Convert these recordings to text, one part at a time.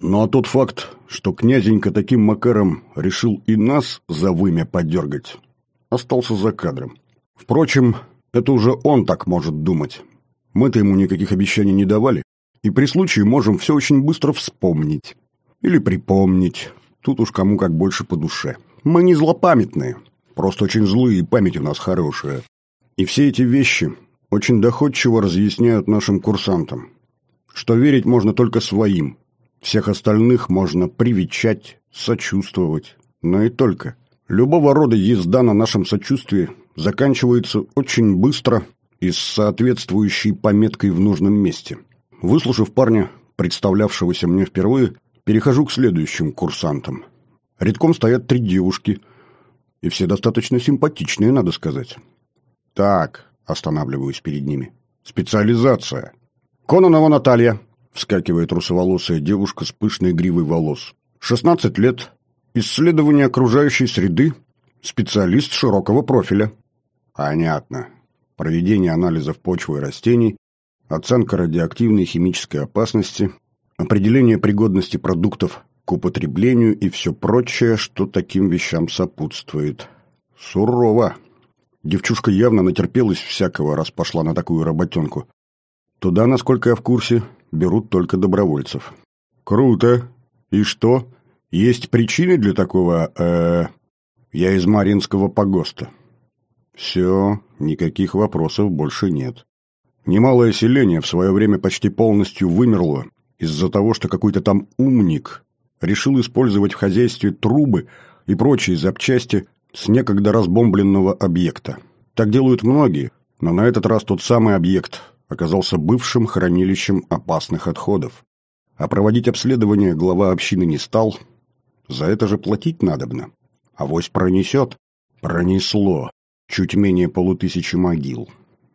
Ну а тот факт, что князенька таким макаром решил и нас за вымя подергать, остался за кадром. Впрочем, это уже он так может думать. Мы-то ему никаких обещаний не давали, и при случае можем все очень быстро вспомнить. Или припомнить. Тут уж кому как больше по душе. Мы не злопамятные, просто очень злые, и память у нас хорошая. И все эти вещи очень доходчиво разъясняют нашим курсантам, что верить можно только своим. Всех остальных можно привечать, сочувствовать, но и только. Любого рода езда на нашем сочувствии заканчивается очень быстро и с соответствующей пометкой в нужном месте. Выслушав парня, представлявшегося мне впервые, перехожу к следующим курсантам. Рядком стоят 3 девушки, и все достаточно симпатичные, надо сказать. Так, останавливаюсь перед ними. Специализация. Кононова Наталья, вскакивает русоволосая девушка с пышной гривой волос. 16 лет, исследование окружающей среды, специалист широкого профиля. Понятно. Проведение анализов почвы и растений, оценка радиоактивной и химической опасности, определение пригодности продуктов к употреблению и все прочее, что таким вещам сопутствует. Сурово. Девчушка явно натерпелась всякого, раз пошла на такую работенку. Туда, насколько я в курсе, берут только добровольцев. Круто. И что? Есть причины для такого, Я из Маринского погоста. Все, никаких вопросов больше нет. Немалое селение в свое время почти полностью вымерло из-за того, что какой-то там умник решил использовать в хозяйстве трубы и прочие запчасти с некогда разбомбленного объекта. Так делают многие, но на этот раз тот самый объект оказался бывшим хранилищем опасных отходов. А проводить обследование глава общины не стал. За это же платить надобно. Авось пронесет. Пронесло. Чуть менее 500 могил.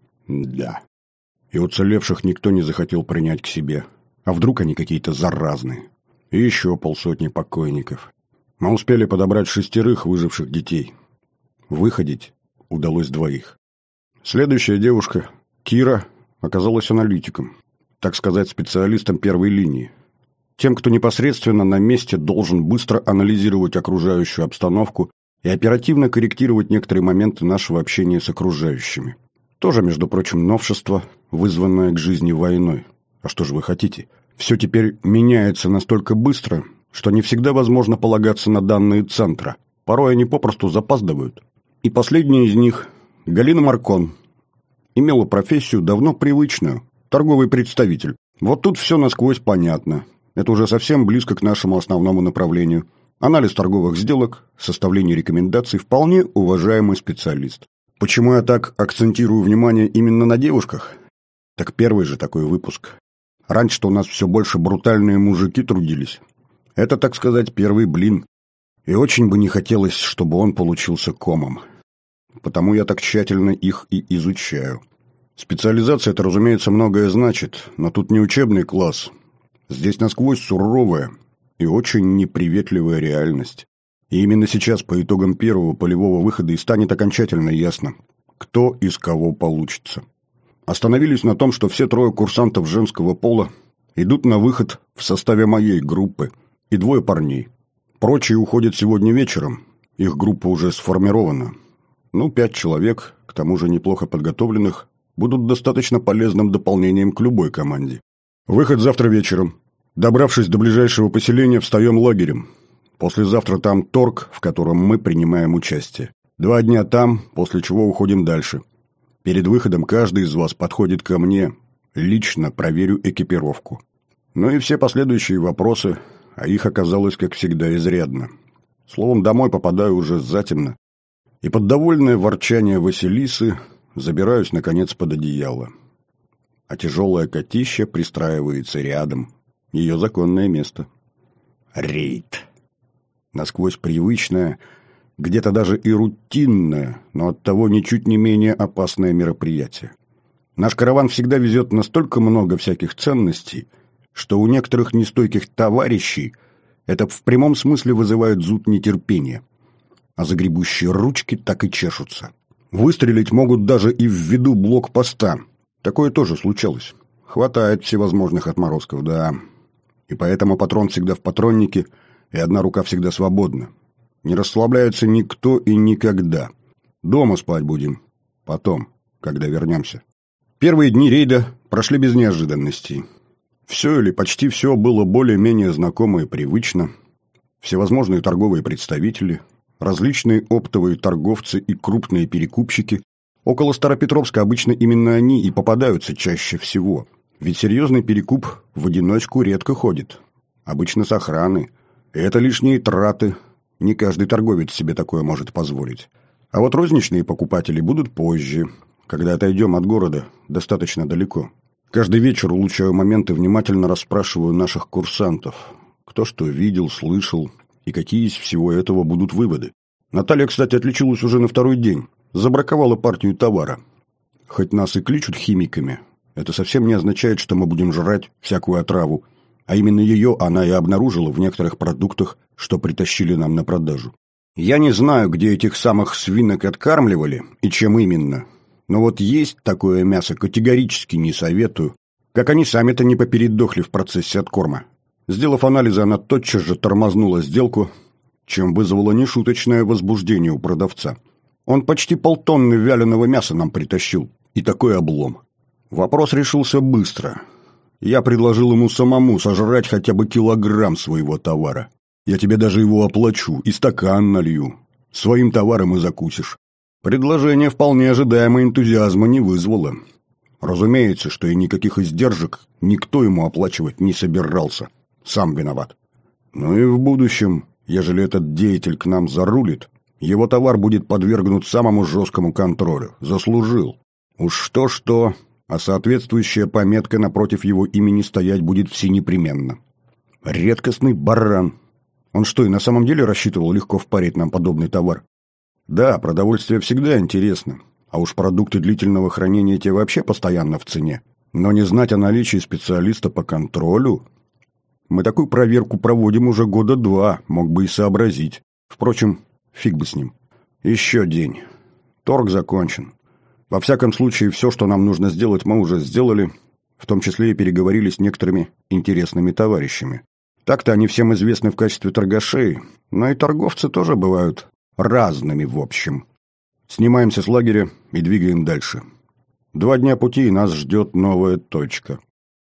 Да. И уцелевших никто не захотел принять к себе. А вдруг они какие-то заразные? И еще 500 покойников. Мы успели подобрать 6 выживших детей. Выходить удалось 2. Следующая девушка, Кира, оказалась аналитиком. Так сказать, специалистом первой линии. Тем, кто непосредственно на месте должен быстро анализировать окружающую обстановку и оперативно корректировать некоторые моменты нашего общения с окружающими. Тоже, между прочим, новшество, вызванное к жизни войной. А что же вы хотите? Все теперь меняется настолько быстро, что не всегда возможно полагаться на данные центра. Порой они попросту запаздывают. И последняя из них, Галина Маркон, имела профессию давно привычную – торговый представитель. Вот тут все насквозь понятно. Это уже совсем близко к нашему основному направлению. Анализ торговых сделок, составление рекомендаций, вполне уважаемый специалист. Почему я так акцентирую внимание именно на девушках? Так первый же такой выпуск. Раньше-то у нас все больше брутальные мужики трудились. Это, так сказать, первый блин. И очень бы не хотелось, чтобы он получился комом. Потому я так тщательно их и изучаю. Специализация – это, разумеется, многое значит, но тут не учебный класс. Здесь насквозь суровая и очень неприветливая реальность. И именно сейчас, по итогам первого полевого выхода, и станет окончательно ясно, кто из кого получится. Остановились на том, что все 3 курсантов женского пола идут на выход в составе моей группы и 2 парней. Прочие уходят сегодня вечером, их группа уже сформирована. 5 человек, к тому же неплохо подготовленных, будут достаточно полезным дополнением к любой команде. Выход завтра вечером. Добравшись до ближайшего поселения, встаем лагерем. Послезавтра там торг, в котором мы принимаем участие. 2 дня там, после чего уходим дальше. Перед выходом каждый из вас подходит ко мне, лично проверю экипировку. Ну и все последующие вопросы, а их оказалось, как всегда, изрядно. Словом, домой попадаю уже затемно. И под довольное ворчание Василисы забираюсь, наконец, под одеяло. А тяжелое котище пристраивается рядом. Ее законное место. Рейд. Насквозь привычное, где-то даже и рутинное, но оттого ничуть не менее опасное мероприятие. Наш караван всегда везет настолько много всяких ценностей, что у некоторых нестойких товарищей это в прямом смысле вызывает зуд нетерпения. А загребущие ручки так и чешутся. Выстрелить могут даже и в виду блокпоста. Такое тоже случалось. Хватает всевозможных отморозков, да. И поэтому патрон всегда в патроннике, и одна рука всегда свободна. Не расслабляется никто и никогда. Дома спать будем. Потом, когда вернемся. Первые дни рейда прошли без неожиданностей. Все или почти все было более-менее знакомо и привычно. Всевозможные торговые представители, различные оптовые торговцы и крупные перекупщики. Около Старопетровска обычно именно они и попадаются чаще всего. Ведь серьезный перекуп в одиночку редко ходит. Обычно с охраной. И это лишние траты. Не каждый торговец себе такое может позволить. А вот розничные покупатели будут позже, когда отойдем от города достаточно далеко. Каждый вечер улучшаю моменты, внимательно расспрашиваю наших курсантов. Кто что видел, слышал и какие из всего этого будут выводы. Наталья, кстати, отличилась уже на второй день. Забраковала партию товара. Хоть нас и кличут химиками, это совсем не означает, что мы будем жрать всякую отраву. А именно ее она и обнаружила в некоторых продуктах, что притащили нам на продажу. Я не знаю, где этих самых свинок откармливали и чем именно. Но вот есть такое мясо категорически не советую. Как они сами-то не попередохли в процессе откорма. Сделав анализы, она тотчас же тормознула сделку, чем вызвало нешуточное возбуждение у продавца. Он почти полтонны вяленого мяса нам притащил. И такой облом. Вопрос решился быстро. Я предложил ему самому сожрать хотя бы килограмм своего товара. Я тебе даже его оплачу и стакан налью. Своим товаром и закусишь. Предложение вполне ожидаемо энтузиазма не вызвало. Разумеется, что и никаких издержек никто ему оплачивать не собирался. Сам виноват. Ну и в будущем, ежели этот деятель к нам зарулит, его товар будет подвергнут самому жесткому контролю. Заслужил. Уж что-что, а соответствующая пометка напротив его имени стоять будет всенепременно. Редкостный баран. Он что, и на самом деле рассчитывал легко впарить нам подобный товар? Да, продовольствие всегда интересно. А уж продукты длительного хранения те вообще постоянно в цене. Но не знать о наличии специалиста по контролю... Мы такую проверку проводим уже года 2, мог бы и сообразить. Впрочем, фиг бы с ним. Еще день. Торг закончен. Во всяком случае, все, что нам нужно сделать, мы уже сделали. В том числе и переговорили с некоторыми интересными товарищами. Так-то они всем известны в качестве торгашей, но и торговцы тоже бывают разными в общем. Снимаемся с лагеря и двигаем дальше. 2 дня пути, и нас ждет новая точка.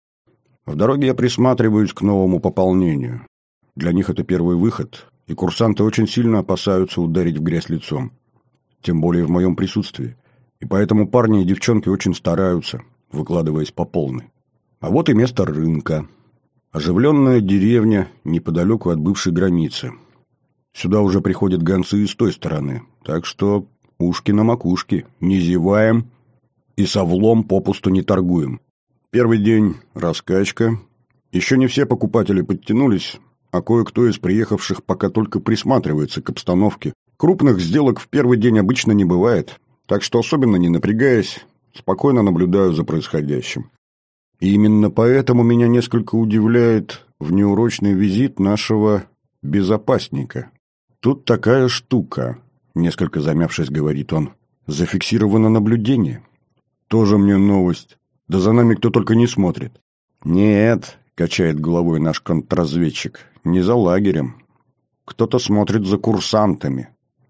В дороге я присматриваюсь к новому пополнению. Для них это первый выход, и курсанты очень сильно опасаются ударить в грязь лицом. Тем более в моем присутствии. И поэтому парни и девчонки очень стараются, выкладываясь по полной. А вот и место рынка. Оживленная деревня неподалеку от бывшей границы. Сюда уже приходят гонцы и с той стороны, так что ушки на макушке, не зеваем и совлом попусту не торгуем. Первый день – раскачка. Еще не все покупатели подтянулись, а кое-кто из приехавших пока только присматривается к обстановке. Крупных сделок в первый день обычно не бывает, так что особенно не напрягаясь, спокойно наблюдаю за происходящим. И именно поэтому меня несколько удивляет внеурочный визит нашего безопасника. Тут такая штука, несколько замявшись, говорит он. Зафиксировано наблюдение. Тоже мне новость. Да за нами кто только не смотрит. Нет, качает головой наш контрразведчик, не за лагерем. Кто-то смотрит за курсантами.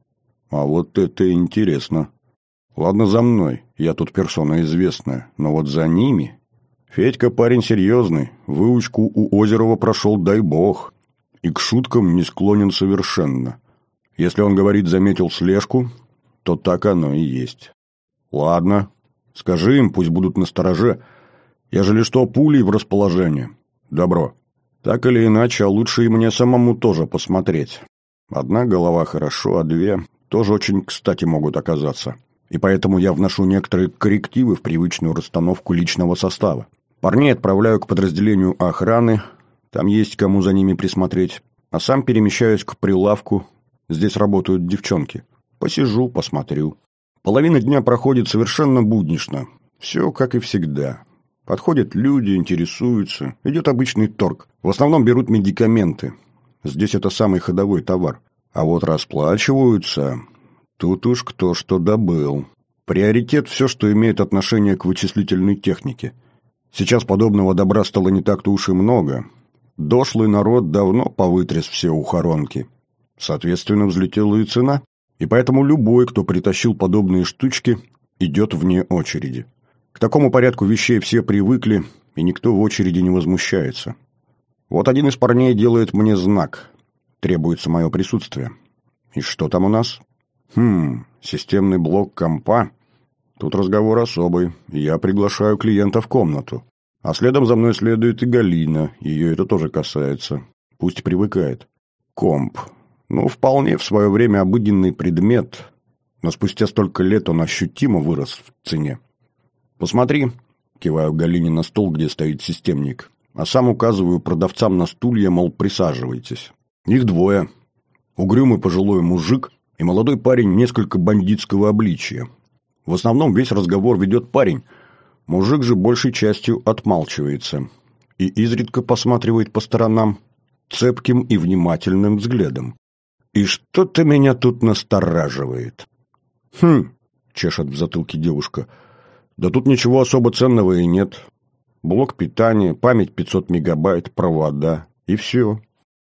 А вот это интересно. Ладно, за мной, я тут персона известная, но вот за ними... Федька парень серьезный, выучку у Озерова прошел, дай бог, и к шуткам не склонен совершенно. Если он говорит «заметил слежку», то так оно и есть. Ладно, скажи им, пусть будут настороже, ежели что, пулей в расположение. Добро. Так или иначе, а лучше и мне самому тоже посмотреть. Одна голова хорошо, а 2 тоже очень кстати могут оказаться. И поэтому я вношу некоторые коррективы в привычную расстановку личного состава. Парней отправляю к подразделению охраны, там есть кому за ними присмотреть, а сам перемещаюсь к прилавку, здесь работают девчонки. Посижу, посмотрю. Половина дня проходит совершенно буднично, все как и всегда. Подходят люди, интересуются, идет обычный торг. В основном берут медикаменты, здесь это самый ходовой товар. А вот расплачиваются, тут уж кто что добыл. Приоритет все, что имеет отношение к вычислительной технике. Сейчас подобного добра стало не так-то уж и много. дошлый народ давно повытряс все ухоронки. Соответственно, взлетела и цена. И поэтому любой, кто притащил подобные штучки, идет вне очереди. К такому порядку вещей все привыкли, и никто в очереди не возмущается. Вот один из парней делает мне знак. Требуется мое присутствие. И что там у нас? Системный блок компа. Тут разговор особый. Я приглашаю клиента в комнату. А следом за мной следует и Галина. Ее это тоже касается. Пусть привыкает. Комп. Вполне в свое время обыденный предмет. Но спустя столько лет он ощутимо вырос в цене. «Посмотри», — киваю Галине на стол, где стоит системник, а сам указываю продавцам на стулья, мол, присаживайтесь. Их двое. Угрюмый пожилой мужик и молодой парень несколько бандитского обличия. В основном весь разговор ведет парень. Мужик же большей частью отмалчивается и изредка посматривает по сторонам цепким и внимательным взглядом. И что-то меня тут настораживает. Чешет в затылке девушка. Да тут ничего особо ценного и нет. Блок питания, память 500 мегабайт, провода и все.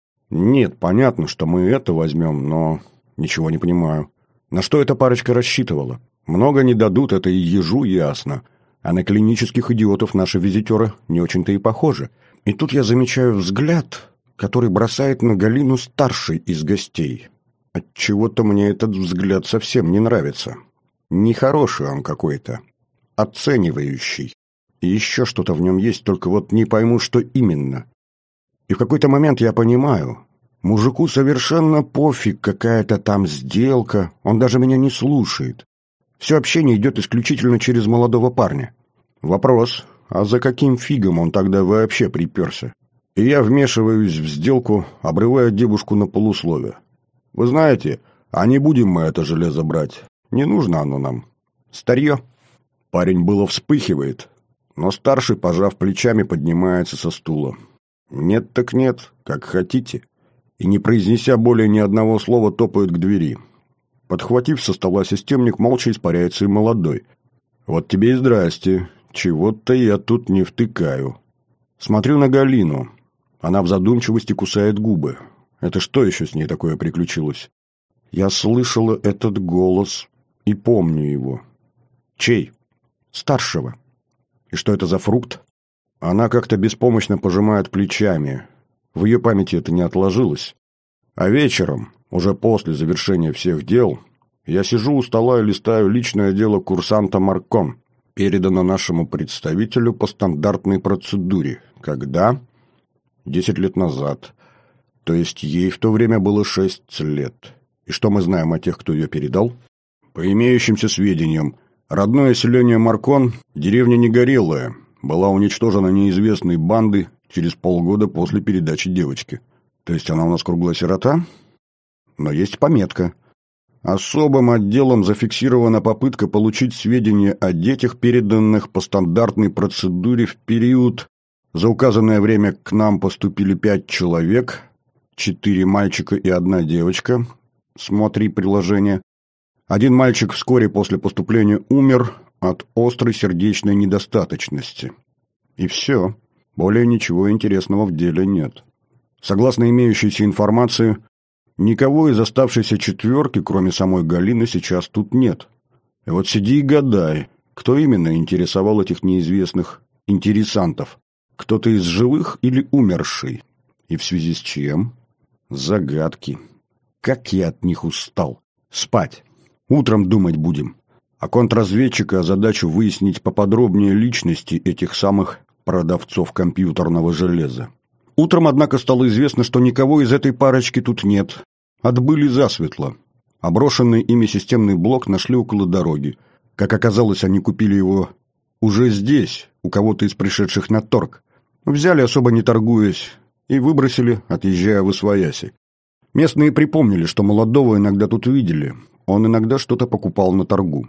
Нет, понятно, что мы это возьмем, но ничего не понимаю. На что эта парочка рассчитывала? Много не дадут, это и ежу ясно. А на клинических идиотов наши визитеры не очень-то и похожи. И тут я замечаю взгляд, который бросает на Галину старший из гостей. Отчего-то мне этот взгляд совсем не нравится. Нехороший он какой-то. Оценивающий. И еще что-то в нем есть, только вот не пойму, что именно. И в какой-то момент я понимаю, мужику совершенно пофиг, какая-то там сделка, он даже меня не слушает. Все общение идет исключительно через молодого парня. Вопрос, а за каким фигом он тогда вообще приперся? И я вмешиваюсь в сделку, обрывая девушку на полусловие. Вы знаете, а не будем мы это железо брать. Не нужно оно нам. Старье. Парень было вспыхивает, но старший, пожав плечами, поднимается со стула. Нет так нет, как хотите. И не произнеся более ни одного слова, топает к двери. Подхватив со стола системник, молча испаряется и молодой. Вот тебе и здрасте. Чего-то я тут не втыкаю. Смотрю на Галину. Она в задумчивости кусает губы. Это что еще с ней такое приключилось? Я слышала этот голос и помню его. Чей? Старшего. И что это за фрукт? Она как-то беспомощно пожимает плечами. В ее памяти это не отложилось. А вечером, уже после завершения всех дел, я сижу у стола и листаю личное дело курсанта Маркон, передано нашему представителю по стандартной процедуре. Когда? 10 лет назад. То есть ей в то время было 6 лет. И что мы знаем о тех, кто ее передал? По имеющимся сведениям, родное селение Маркон, деревня Негорелая, была уничтожена неизвестной бандой через полгода после передачи девочки. То есть она у нас круглая сирота? Но есть пометка. Особым отделом зафиксирована попытка получить сведения о детях, переданных по стандартной процедуре в период. За указанное время к нам поступили 5 человек, 4 мальчика и 1 девочка. Смотри приложение. Один мальчик вскоре после поступления умер от острой сердечной недостаточности. И все. Более ничего интересного в деле нет. Согласно имеющейся информации, никого из оставшейся 4, кроме самой Галины, сейчас тут нет. И вот сиди и гадай, кто именно интересовал этих неизвестных интересантов. Кто-то из живых или умерший? И в связи с чем? Загадки. Как я от них устал. Спать. Утром думать будем. А контрразведчика задачу выяснить поподробнее личности этих самых продавцов компьютерного железа. Утром, однако, стало известно, что никого из этой парочки тут нет. Отбыли засветло. А брошенный ими системный блок нашли около дороги. Как оказалось, они купили его уже здесь, у кого-то из пришедших на торг. Взяли, особо не торгуясь, и выбросили, отъезжая восвояси. Местные припомнили, что молодого иногда тут видели. Он иногда что-то покупал на торгу.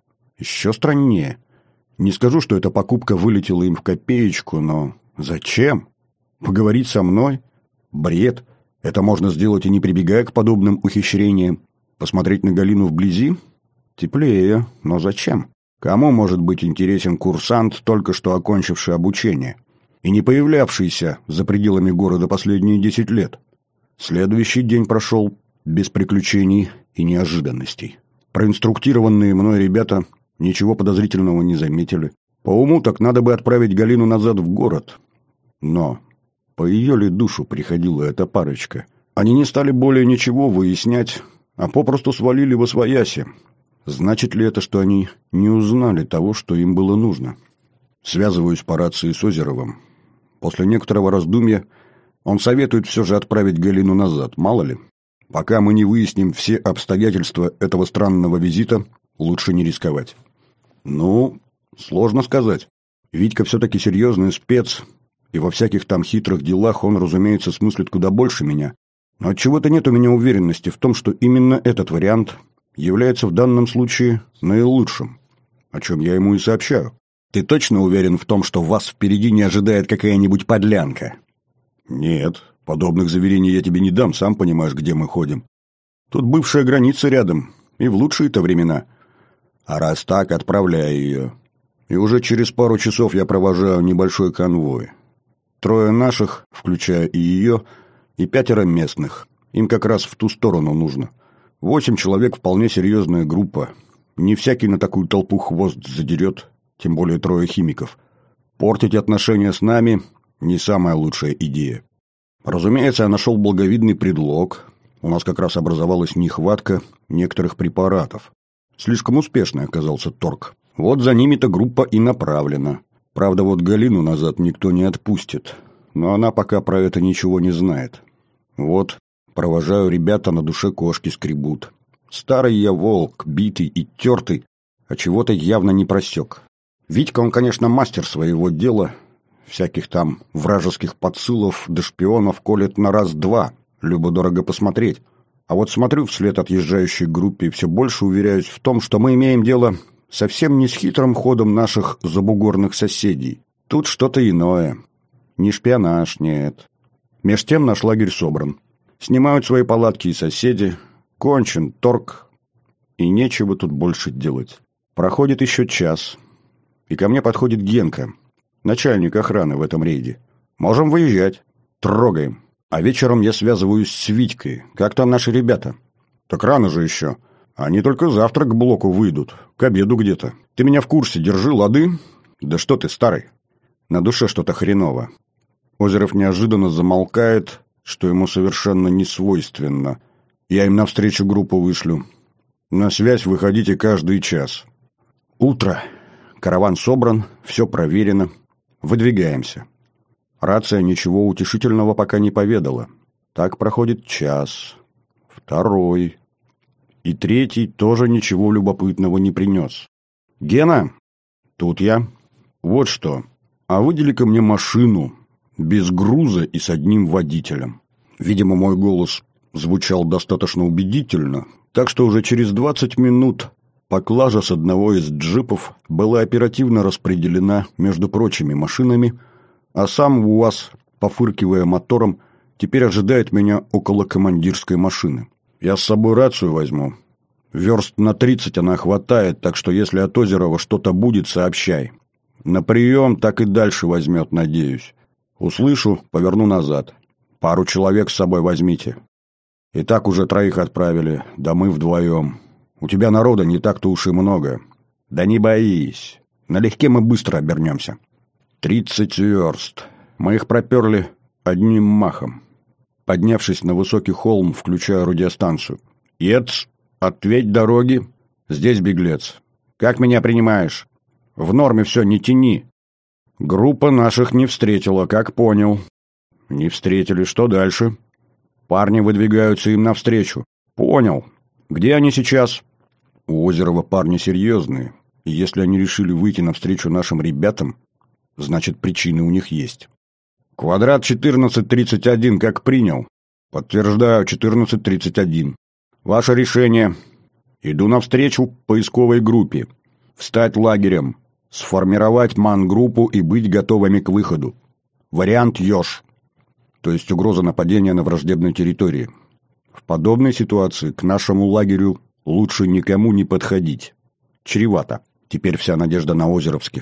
Еще страннее. Не скажу, что эта покупка вылетела им в копеечку, но зачем? Поговорить со мной? Бред. Это можно сделать и не прибегая к подобным ухищрениям. Посмотреть на Галину вблизи? Теплее. Но зачем? Кому может быть интересен курсант, только что окончивший обучение? и не появлявшийся за пределами города последние 10 лет. Следующий день прошел без приключений и неожиданностей. Проинструктированные мной ребята ничего подозрительного не заметили. По уму так надо бы отправить Галину назад в город. Но по ее ли душу приходила эта парочка? Они не стали более ничего выяснять, а попросту свалили восвояси. Значит ли это, что они не узнали того, что им было нужно? Связываюсь по рации с Озеровым. После некоторого раздумья он советует все же отправить Галину назад, мало ли. Пока мы не выясним все обстоятельства этого странного визита, лучше не рисковать. Ну, сложно сказать. Витька все-таки серьезный спец, и во всяких там хитрых делах он, разумеется, смыслит куда больше меня. Но отчего-то нет у меня уверенности в том, что именно этот вариант является в данном случае наилучшим, о чем я ему и сообщаю. «Ты точно уверен в том, что вас впереди не ожидает какая-нибудь подлянка?» «Нет, подобных заверений я тебе не дам, сам понимаешь, где мы ходим. Тут бывшая граница рядом, и в лучшие-то времена. А раз так, отправляй ее. И уже через пару часов я провожаю небольшой конвой. 3 наших, включая и ее, и 5 местных. Им как раз в ту сторону нужно. 8 человек вполне серьезная группа. Не всякий на такую толпу хвост задерет, тем более 3 химиков. Портить отношения с нами – не самая лучшая идея. Разумеется, я нашел благовидный предлог. У нас как раз образовалась нехватка некоторых препаратов. Слишком успешный оказался торг. Вот за ними-то группа и направлена. Правда, вот Галину назад никто не отпустит. Но она пока про это ничего не знает. Вот, провожаю ребята, на душе кошки скребут. Старый я волк, битый и тертый, а чего-то явно не просек. Витька, он, конечно, мастер своего дела. Всяких там вражеских подсылов да шпионов колет на раз-два. Любо-дорого посмотреть. А вот смотрю вслед отъезжающей группе и все больше уверяюсь в том, что мы имеем дело совсем не с хитрым ходом наших забугорных соседей. Тут что-то иное. Не шпионаж, нет. Меж тем наш лагерь собран. Снимают свои палатки и соседи. Кончен торг. И нечего тут больше делать. Проходит еще час. И ко мне подходит Генка, начальник охраны в этом рейде. Можем выезжать. Трогаем. А вечером я связываюсь с Витькой. Как там наши ребята? Так рано же еще. Они только завтра к блоку выйдут. К обеду где-то. Ты меня в курсе держи, лады? Да что ты, старый? На душе что-то хреново. Озеров неожиданно замолкает, что ему совершенно не свойственно. Я им навстречу группу вышлю. На связь выходите каждый час. Утро. Караван собран, все проверено. Выдвигаемся. Рация ничего утешительного пока не поведала. Так проходит час. 2. И 3 тоже ничего любопытного не принес. «Гена!» «Тут я. Вот что. А выдели-ка мне машину. Без груза и с одним водителем». Видимо, мой голос звучал достаточно убедительно, так что уже через 20 минут поклажа с одного из джипов была оперативно распределена между прочими машинами, а сам УАЗ, пофыркивая мотором, теперь ожидает меня около командирской машины. Я с собой рацию возьму. Верст на 30 она хватает, так что если от Озерова что-то будет, сообщай. На прием так и дальше возьмет, надеюсь. Услышу, поверну назад. Пару человек с собой возьмите. И так уже 3 отправили, да мы вдвоем. У тебя народа не так-то уж и много. Да не боись. Налегке мы быстро обернемся. 30 верст. Мы их проперли одним махом. Поднявшись на высокий холм, включаю радиостанцию. «Ец, ответь дороги. Здесь беглец. Как меня принимаешь? В норме все, не тяни». Группа наших не встретила, как понял. Не встретили, что дальше? Парни выдвигаются им навстречу. Понял. Где они сейчас? У Озерова парни серьезные. И если они решили выйти навстречу нашим ребятам, значит, причины у них есть. Квадрат 1431, как принял. Подтверждаю, 1431. Ваше решение. Иду навстречу поисковой группе. Встать лагерем. Сформировать ман-группу и быть готовыми к выходу. Вариант Ёж. То есть угроза нападения на враждебной территории. В подобной ситуации к нашему лагерю лучше никому не подходить. Чревато. Теперь вся надежда на озеровских.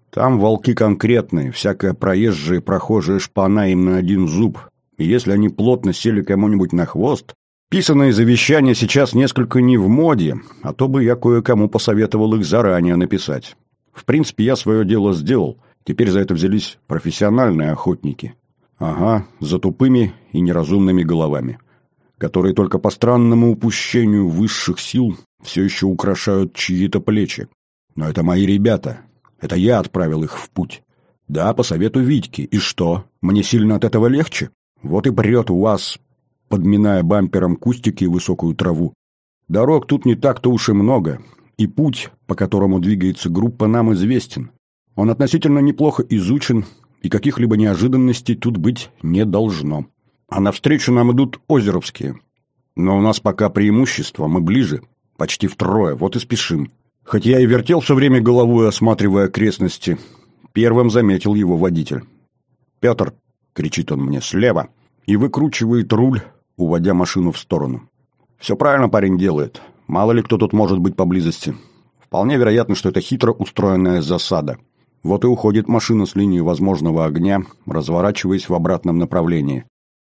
Там волки конкретные, всякая проезжая и прохожая шпана им на один зуб. И если они плотно сели кому-нибудь на хвост, писанные завещания сейчас несколько не в моде, а то бы я кое-кому посоветовал их заранее написать. В принципе, я свое дело сделал. Теперь за это взялись профессиональные охотники. Ага, за тупыми и неразумными головами, которые только по странному упущению высших сил все еще украшают чьи-то плечи. Но это мои ребята. Это я отправил их в путь. Да, по совету Витьки. И что? Мне сильно от этого легче? Вот и прет УАЗ, подминая бампером кустики и высокую траву. Дорог тут не так-то уж и много, и путь, по которому двигается группа, нам известен. Он относительно неплохо изучен, и каких-либо неожиданностей тут быть не должно. А навстречу нам идут озеровские. Но у нас пока преимущество, мы ближе, почти втрое, вот и спешим. Хоть я и вертел все время головой, осматривая окрестности, первым заметил его водитель. «Петр!» — кричит он мне слева и выкручивает руль, уводя машину в сторону. «Все правильно парень делает. Мало ли кто тут может быть поблизости. Вполне вероятно, что это хитро устроенная засада. Вот и уходит машина с линии возможного огня, разворачиваясь в обратном направлении.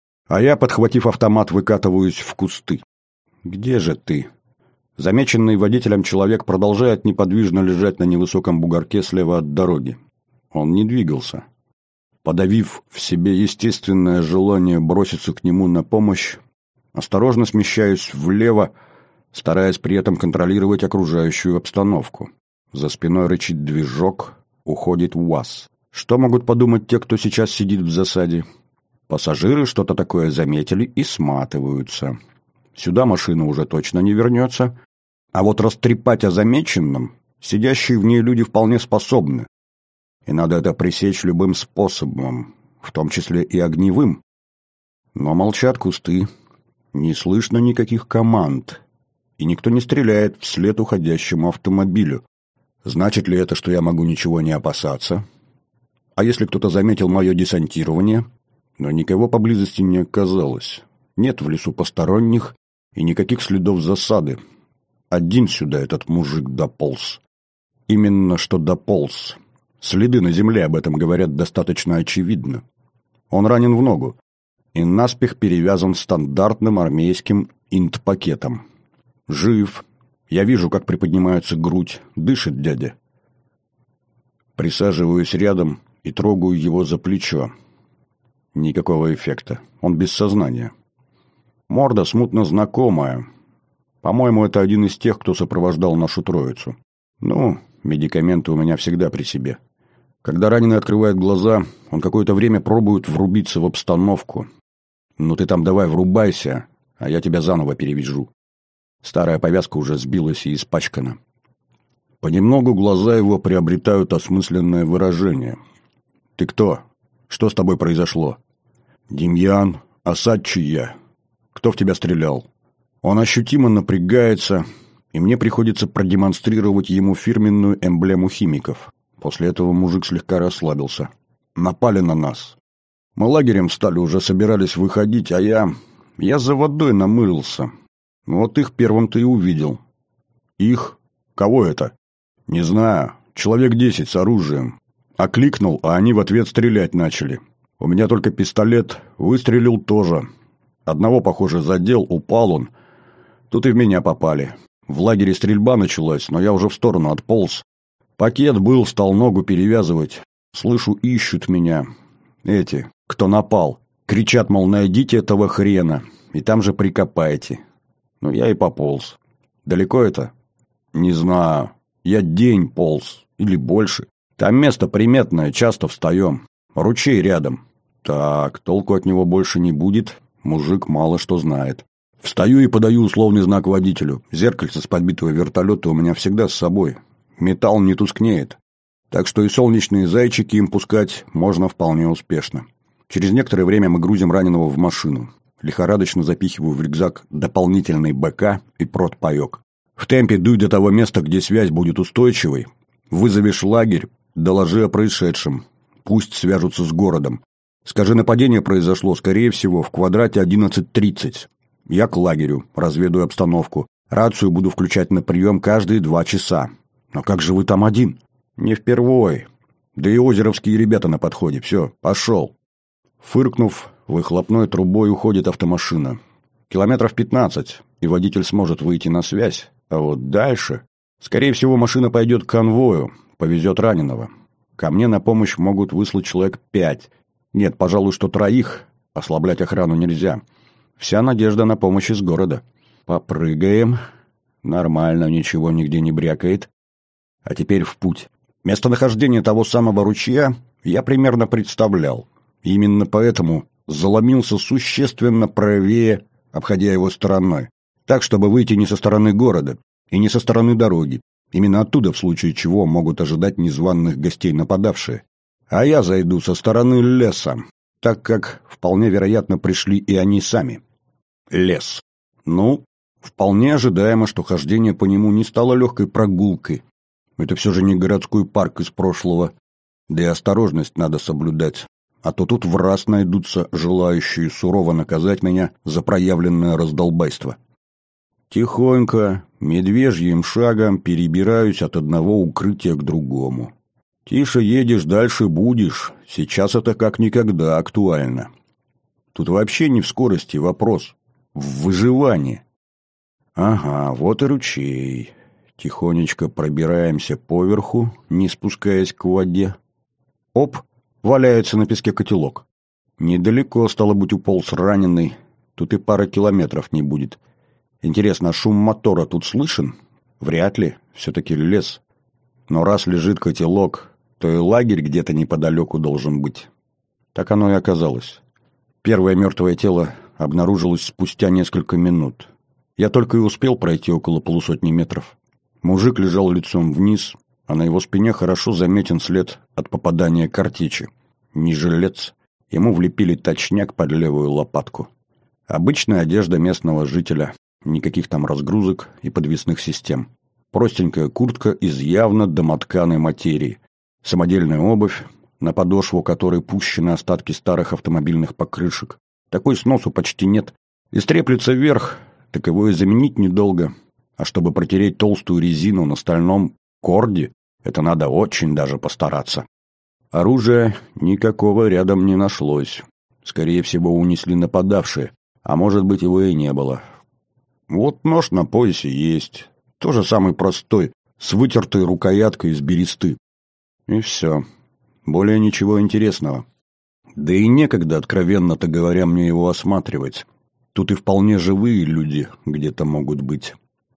А я, подхватив автомат, выкатываюсь в кусты. Где же ты?» Замеченный водителем человек продолжает неподвижно лежать на невысоком бугорке слева от дороги. Он не двигался. Подавив в себе естественное желание броситься к нему на помощь, осторожно смещаюсь влево, стараясь при этом контролировать окружающую обстановку. За спиной рычит движок, уходит УАЗ. Что могут подумать те, кто сейчас сидит в засаде? Пассажиры что-то такое заметили и сматываются. Сюда машина уже точно не вернется. А вот растрепать о замеченном сидящие в ней люди вполне способны. И надо это пресечь любым способом, в том числе и огневым. Но молчат кусты, не слышно никаких команд, и никто не стреляет вслед уходящему автомобилю. Значит ли это, что я могу ничего не опасаться? А если кто-то заметил мое десантирование? Но никого поблизости не оказалось. Нет в лесу посторонних и никаких следов засады. Один сюда этот мужик дополз. Именно что дополз. Следы на земле об этом говорят достаточно очевидно. Он ранен в ногу и наспех перевязан стандартным армейским инт-пакетом. Жив. Я вижу, как приподнимается грудь. Дышит дядя. Присаживаюсь рядом и трогаю его за плечо. Никакого эффекта. Он без сознания. Морда смутно знакомая. По-моему, это один из тех, кто сопровождал нашу троицу. Ну, медикаменты у меня всегда при себе. Когда раненый открывает глаза, он какое-то время пробует врубиться в обстановку. Ну ты там давай врубайся, а я тебя заново перевяжу. Старая повязка уже сбилась и испачкана. Понемногу глаза его приобретают осмысленное выражение. «Ты кто? Что с тобой произошло?» «Демьян, осадчий я. Кто в тебя стрелял?» Он ощутимо напрягается, и мне приходится продемонстрировать ему фирменную эмблему химиков. После этого мужик слегка расслабился. Напали на нас. Мы лагерем стали, уже собирались выходить, а я за водой намылился. Вот их первым ты и увидел. Их? Кого это? Не знаю. Человек 10 с оружием. Окликнул, а они в ответ стрелять начали. У меня только пистолет, выстрелил тоже. Одного, похоже, задел, упал он. Тут и в меня попали. В лагере стрельба началась, но я уже в сторону отполз. Пакет был, стал ногу перевязывать. Слышу, ищут меня. Эти, кто напал. Кричат, мол, найдите этого хрена. И там же прикопайте. Ну, я и пополз. Далеко это? Не знаю. Я день полз. Или больше. Там место приметное, часто встаем. Ручей рядом. Так, толку от него больше не будет. Мужик мало что знает. Встаю и подаю условный знак водителю. Зеркальце с подбитого вертолета у меня всегда с собой. Металл не тускнеет. Так что и солнечные зайчики им пускать можно вполне успешно. Через некоторое время мы грузим раненого в машину. Лихорадочно запихиваю в рюкзак дополнительный БК и протпаёк. В темпе дуй до того места, где связь будет устойчивой. Вызовешь лагерь, доложи о происшедшем. Пусть свяжутся с городом. Скажи, нападение произошло, скорее всего, в квадрате 11:30. Я к лагерю, разведаю обстановку. Рацию буду включать на прием каждые 2 часа. Но как же вы там один? Не впервой. Да и озеровские ребята на подходе. Все, пошел. Фыркнув, выхлопной трубой уходит автомашина. Километров 15, и водитель сможет выйти на связь. А вот дальше... Скорее всего, машина пойдет к конвою, повезет раненого. Ко мне на помощь могут выслать человек 5. Нет, пожалуй, что 3. Ослаблять охрану нельзя. Вся надежда на помощь из города. Попрыгаем. Нормально, ничего нигде не брякает. А теперь в путь. Местонахождение того самого ручья я примерно представлял. Именно поэтому заломился существенно правее, обходя его стороной. Так, чтобы выйти не со стороны города и не со стороны дороги. Именно оттуда, в случае чего, могут ожидать незваных гостей нападавшие. А я зайду со стороны леса, так как вполне вероятно пришли и они сами. Лес. Ну, вполне ожидаемо, что хождение по нему не стало легкой прогулкой. Это все же не городской парк из прошлого. Да и осторожность надо соблюдать. А то тут враз найдутся желающие сурово наказать меня за проявленное раздолбайство. Тихонько, медвежьим шагом перебираюсь от одного укрытия к другому. Тише едешь, дальше будешь. Сейчас это как никогда актуально. Тут вообще не в скорости вопрос. В выживании. Ага, вот и ручей. Тихонечко пробираемся поверху, не спускаясь к воде. Оп, валяется на песке котелок. Недалеко, стало быть, уполз раненый. Тут и пара километров не будет. Интересно, шум мотора тут слышен? Вряд ли, все-таки лес. Но раз лежит котелок, то и лагерь где-то неподалеку должен быть. Так оно и оказалось. Первое мертвое тело обнаружилось спустя несколько минут. Я только и успел пройти около 50 метров. Мужик лежал лицом вниз, а на его спине хорошо заметен след от попадания картечи. Не жилец. Ему влепили точняк под левую лопатку. Обычная одежда местного жителя. Никаких там разгрузок и подвесных систем. Простенькая куртка из явно домотканой материи. Самодельная обувь, на подошву которой пущены остатки старых автомобильных покрышек. Такой сносу почти нет. И стреплется вверх, так его и заменить недолго. А чтобы протереть толстую резину на стальном корде, это надо очень даже постараться. Оружия никакого рядом не нашлось. Скорее всего, унесли нападавшие, а может быть, его и не было. Вот нож на поясе есть. Тоже самый простой, с вытертой рукояткой из бересты. И все. Более ничего интересного. Да и некогда, откровенно-то говоря, мне его осматривать. Тут и вполне живые люди где-то могут быть.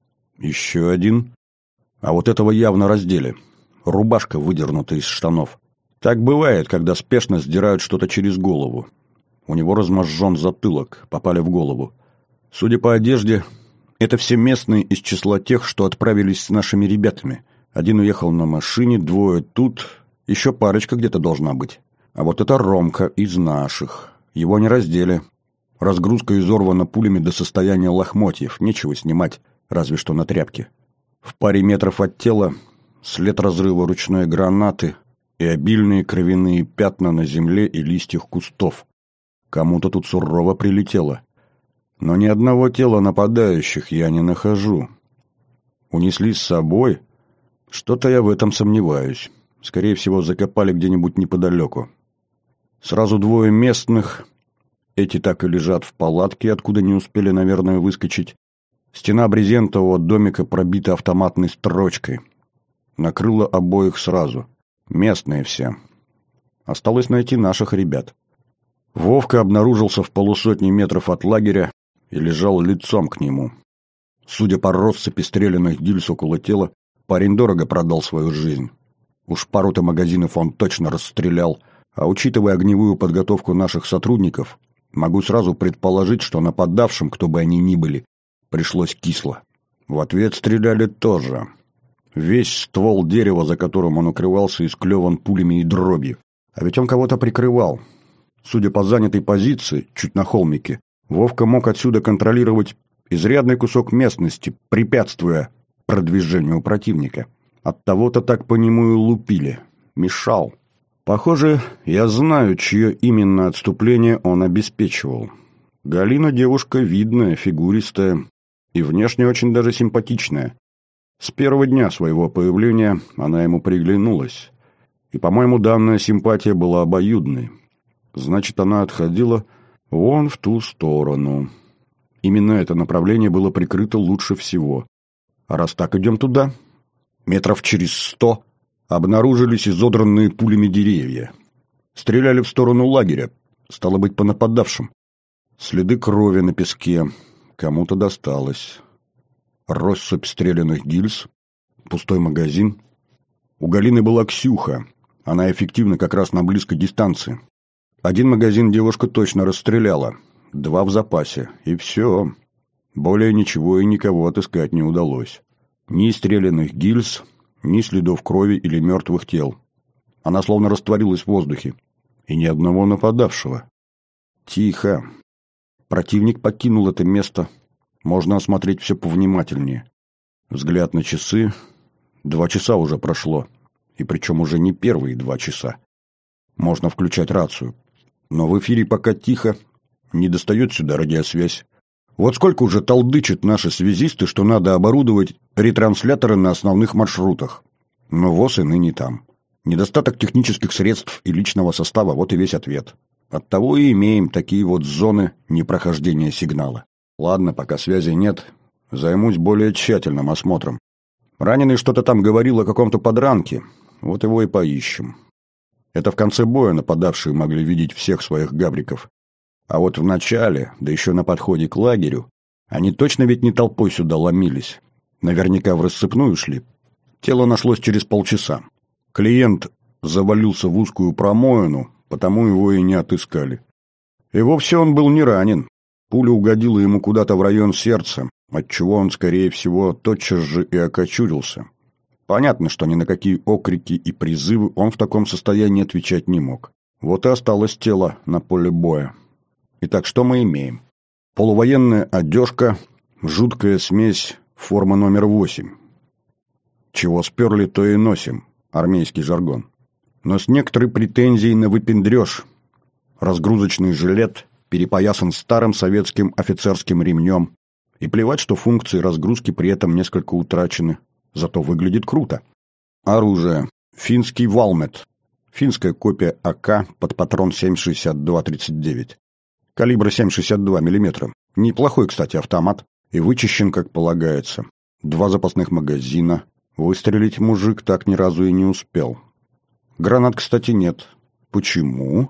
Еще один. А вот этого явно раздели. Рубашка выдернута из штанов. Так бывает, когда спешно сдирают что-то через голову. У него разможжен затылок, попали в голову. Судя по одежде, это все местные из числа тех, что отправились с нашими ребятами. Один уехал на машине, 2 тут, еще парочка где-то должна быть. А вот это Ромка из наших. Его не раздели. Разгрузка изорвана пулями до состояния лохмотьев, нечего снимать, разве что на тряпке. В паре метров от тела след разрыва ручной гранаты и обильные кровяные пятна на земле и листьях кустов. Кому-то тут сурово прилетело. Но ни одного тела нападающих я не нахожу. Унесли с собой? Что-то я в этом сомневаюсь. Скорее всего, закопали где-нибудь неподалеку. Сразу 2 местных. Эти так и лежат в палатке, откуда не успели, наверное, выскочить. Стена брезентового домика пробита автоматной строчкой. Накрыла обоих сразу. Местные все. Осталось найти наших ребят. Вовка обнаружился в 100 метров от лагеря и лежал лицом к нему. Судя по россыпи стрелянных гильз около тела, парень дорого продал свою жизнь. Уж пару-то магазинов он точно расстрелял, а учитывая огневую подготовку наших сотрудников, могу сразу предположить, что нападавшим, кто бы они ни были, пришлось кисло. В ответ стреляли тоже. Весь ствол дерева, за которым он укрывался, исклеван пулями и дробью. А ведь он кого-то прикрывал. Судя по занятой позиции, чуть на холмике, Вовка мог отсюда контролировать изрядный кусок местности, препятствуя продвижению противника. Оттого-то так по нему и лупили. Мешал. Похоже, я знаю, чье именно отступление он обеспечивал. Галина девушка видная, фигуристая и внешне очень даже симпатичная. С первого дня своего появления она ему приглянулась. И, по-моему, данная симпатия была обоюдной. Значит, она отходила вон в ту сторону. Именно это направление было прикрыто лучше всего. А раз так, идем туда. Метров через 100 обнаружились изодранные пулями деревья. Стреляли в сторону лагеря, стало быть, по нападавшим. Следы крови на песке. Кому-то досталось. Россыпь стрелянных гильз. Пустой магазин. У Галины была Ксюха. Она эффективна как раз на близкой дистанции. Один магазин девушка точно расстреляла. 2 в запасе. И все. Более ничего и никого отыскать не удалось. Ни стрелянных гильз, ни следов крови или мертвых тел. Она словно растворилась в воздухе. И ни одного нападавшего. Тихо. Противник покинул это место. Можно осмотреть все повнимательнее. Взгляд на часы. 2 часа уже прошло. И причем уже не первые 2 часа. Можно включать рацию. Но в эфире пока тихо. Не достает сюда радиосвязь. Вот сколько уже толдычат наши связисты, что надо оборудовать ретрансляторы на основных маршрутах. Но ВОС и ныне там. Недостаток технических средств и личного состава – вот и весь ответ. Оттого и имеем такие вот зоны непрохождения сигнала. Ладно, пока связи нет, займусь более тщательным осмотром. Раненый что-то там говорил о каком-то подранке, вот его и поищем. Это в конце боя нападавшие могли видеть всех своих габриков. А вот в начале, да еще на подходе к лагерю, они точно ведь не толпой сюда ломились. Наверняка в рассыпную шли. Тело нашлось через полчаса. Клиент завалился в узкую промоину, потому его и не отыскали. И вовсе он был не ранен. Пуля угодила ему куда-то в район сердца, отчего он, скорее всего, тотчас же и окочурился. Понятно, что ни на какие окрики и призывы он в таком состоянии отвечать не мог. Вот и осталось тело на поле боя. Итак, что мы имеем? Полувоенная одежка, жуткая смесь, форма номер 8. Чего сперли, то и носим. Армейский жаргон. Но с некоторой претензией на выпендрёж. Разгрузочный жилет перепоясан старым советским офицерским ремнем. И плевать, что функции разгрузки при этом несколько утрачены. Зато выглядит круто. Оружие. Финский Валмет. Финская копия АК под патрон 7,62-39. Калибра 7,62 мм. Неплохой, кстати, автомат. И вычищен, как полагается. 2 запасных магазина. Выстрелить мужик так ни разу и не успел. Гранат, кстати, нет. Почему?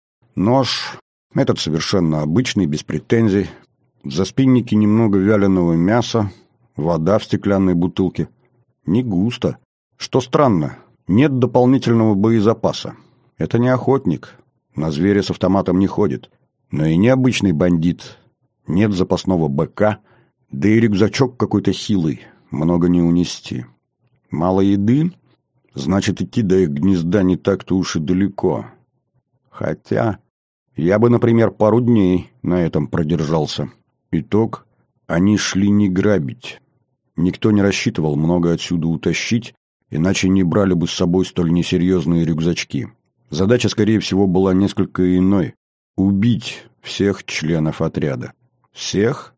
Нож. Этот совершенно обычный, без претензий. В заспиннике немного вяленого мяса. Вода в стеклянной бутылке. Не густо. Что странно, нет дополнительного боезапаса. Это не охотник. На зверя с автоматом не ходит. Но и не обычный бандит. Нет запасного БК. Да и рюкзачок какой-то хилый. Много не унести. Мало еды? Значит, идти до их гнезда не так-то уж и далеко. Хотя я бы, например, пару дней на этом продержался. Итог: они шли не грабить. Никто не рассчитывал много отсюда утащить, иначе не брали бы с собой столь несерьезные рюкзачки. Задача, скорее всего, была несколько иной. Убить всех членов отряда. Всех?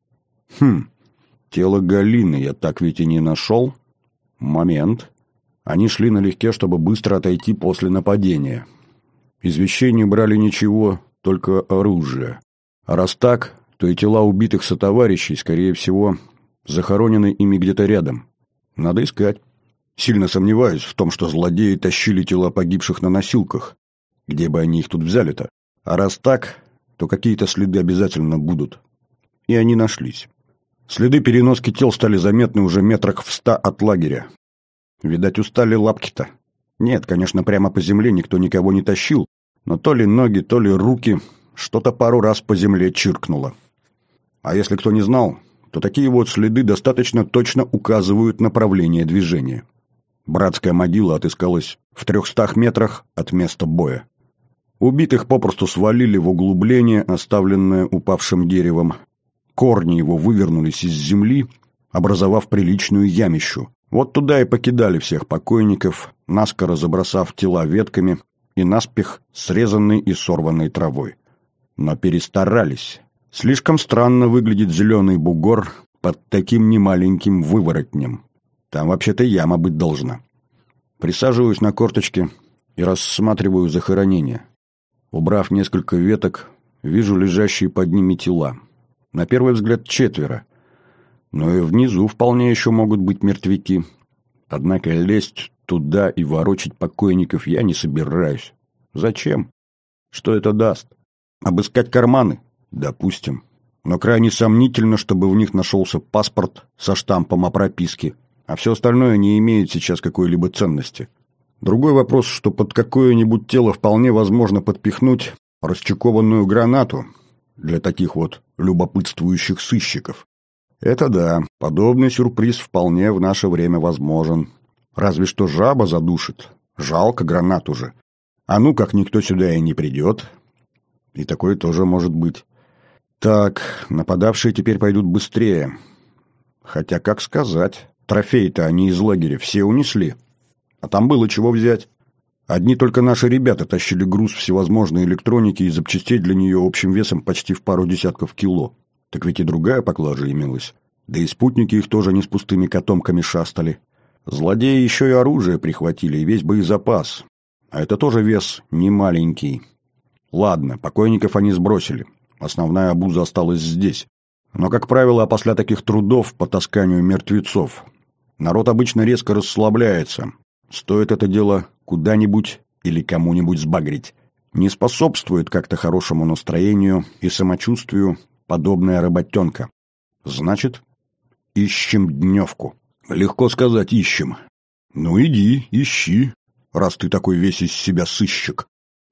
Тело Галины я так ведь и не нашел. Момент. Они шли налегке, чтобы быстро отойти после нападения. Из вещей не брали ничего, только оружие. А раз так, то и тела убитых сотоварищей, скорее всего, захоронены ими где-то рядом. Надо искать. Сильно сомневаюсь в том, что злодеи тащили тела погибших на носилках. Где бы они их тут взяли-то? А раз так, то какие-то следы обязательно будут. И они нашлись. Следы переноски тел стали заметны уже метрах в 100 от лагеря. Видать, устали лапки-то. Нет, конечно, прямо по земле никто никого не тащил, но то ли ноги, то ли руки, что-то пару раз по земле чиркнуло. А если кто не знал, то такие вот следы достаточно точно указывают направление движения. Братская могила отыскалась в 300 метрах от места боя. Убитых попросту свалили в углубление, оставленное упавшим деревом. Корни его вывернулись из земли, образовав приличную ямищу. Вот туда и покидали всех покойников, наскоро забросав тела ветками и наспех срезанной и сорванной травой. Но перестарались. Слишком странно выглядит зеленый бугор под таким немаленьким выворотнем. Там вообще-то яма быть должна. Присаживаюсь на корточки и рассматриваю захоронение. Убрав несколько веток, вижу лежащие под ними тела. На первый взгляд 4, но и внизу вполне еще могут быть мертвяки. Однако лезть туда и ворочать покойников я не собираюсь. Зачем? Что это даст? Обыскать карманы? Допустим. Но крайне сомнительно, чтобы в них нашелся паспорт со штампом о прописке, а все остальное не имеет сейчас какой-либо ценности. Другой вопрос, что под какое-нибудь тело вполне возможно подпихнуть расчекованную гранату для таких вот любопытствующих сыщиков. Это да, подобный сюрприз вполне в наше время возможен. Разве что жаба задушит. Жалко гранату же. А ну, как никто сюда и не придет. И такое тоже может быть. Так, нападавшие теперь пойдут быстрее. Хотя, как сказать, трофеи-то они из лагеря все унесли. А там было чего взять. Одни только наши ребята тащили груз всевозможной электроники и запчастей для нее общим весом почти в пару десятков кило. Так ведь и другая поклажа имелась. Да и спутники их тоже не с пустыми котомками шастали. Злодеи еще и оружие прихватили, и весь боезапас. А это тоже вес не маленький. Ладно, покойников они сбросили. Основная обуза осталась здесь. Но, как правило, после таких трудов по тасканию мертвецов народ обычно резко расслабляется. Стоит это дело куда-нибудь или кому-нибудь сбагрить. Не способствует как-то хорошему настроению и самочувствию подобная работенка. Значит, ищем дневку. Легко сказать «ищем». Ну иди, ищи, раз ты такой весь из себя сыщик.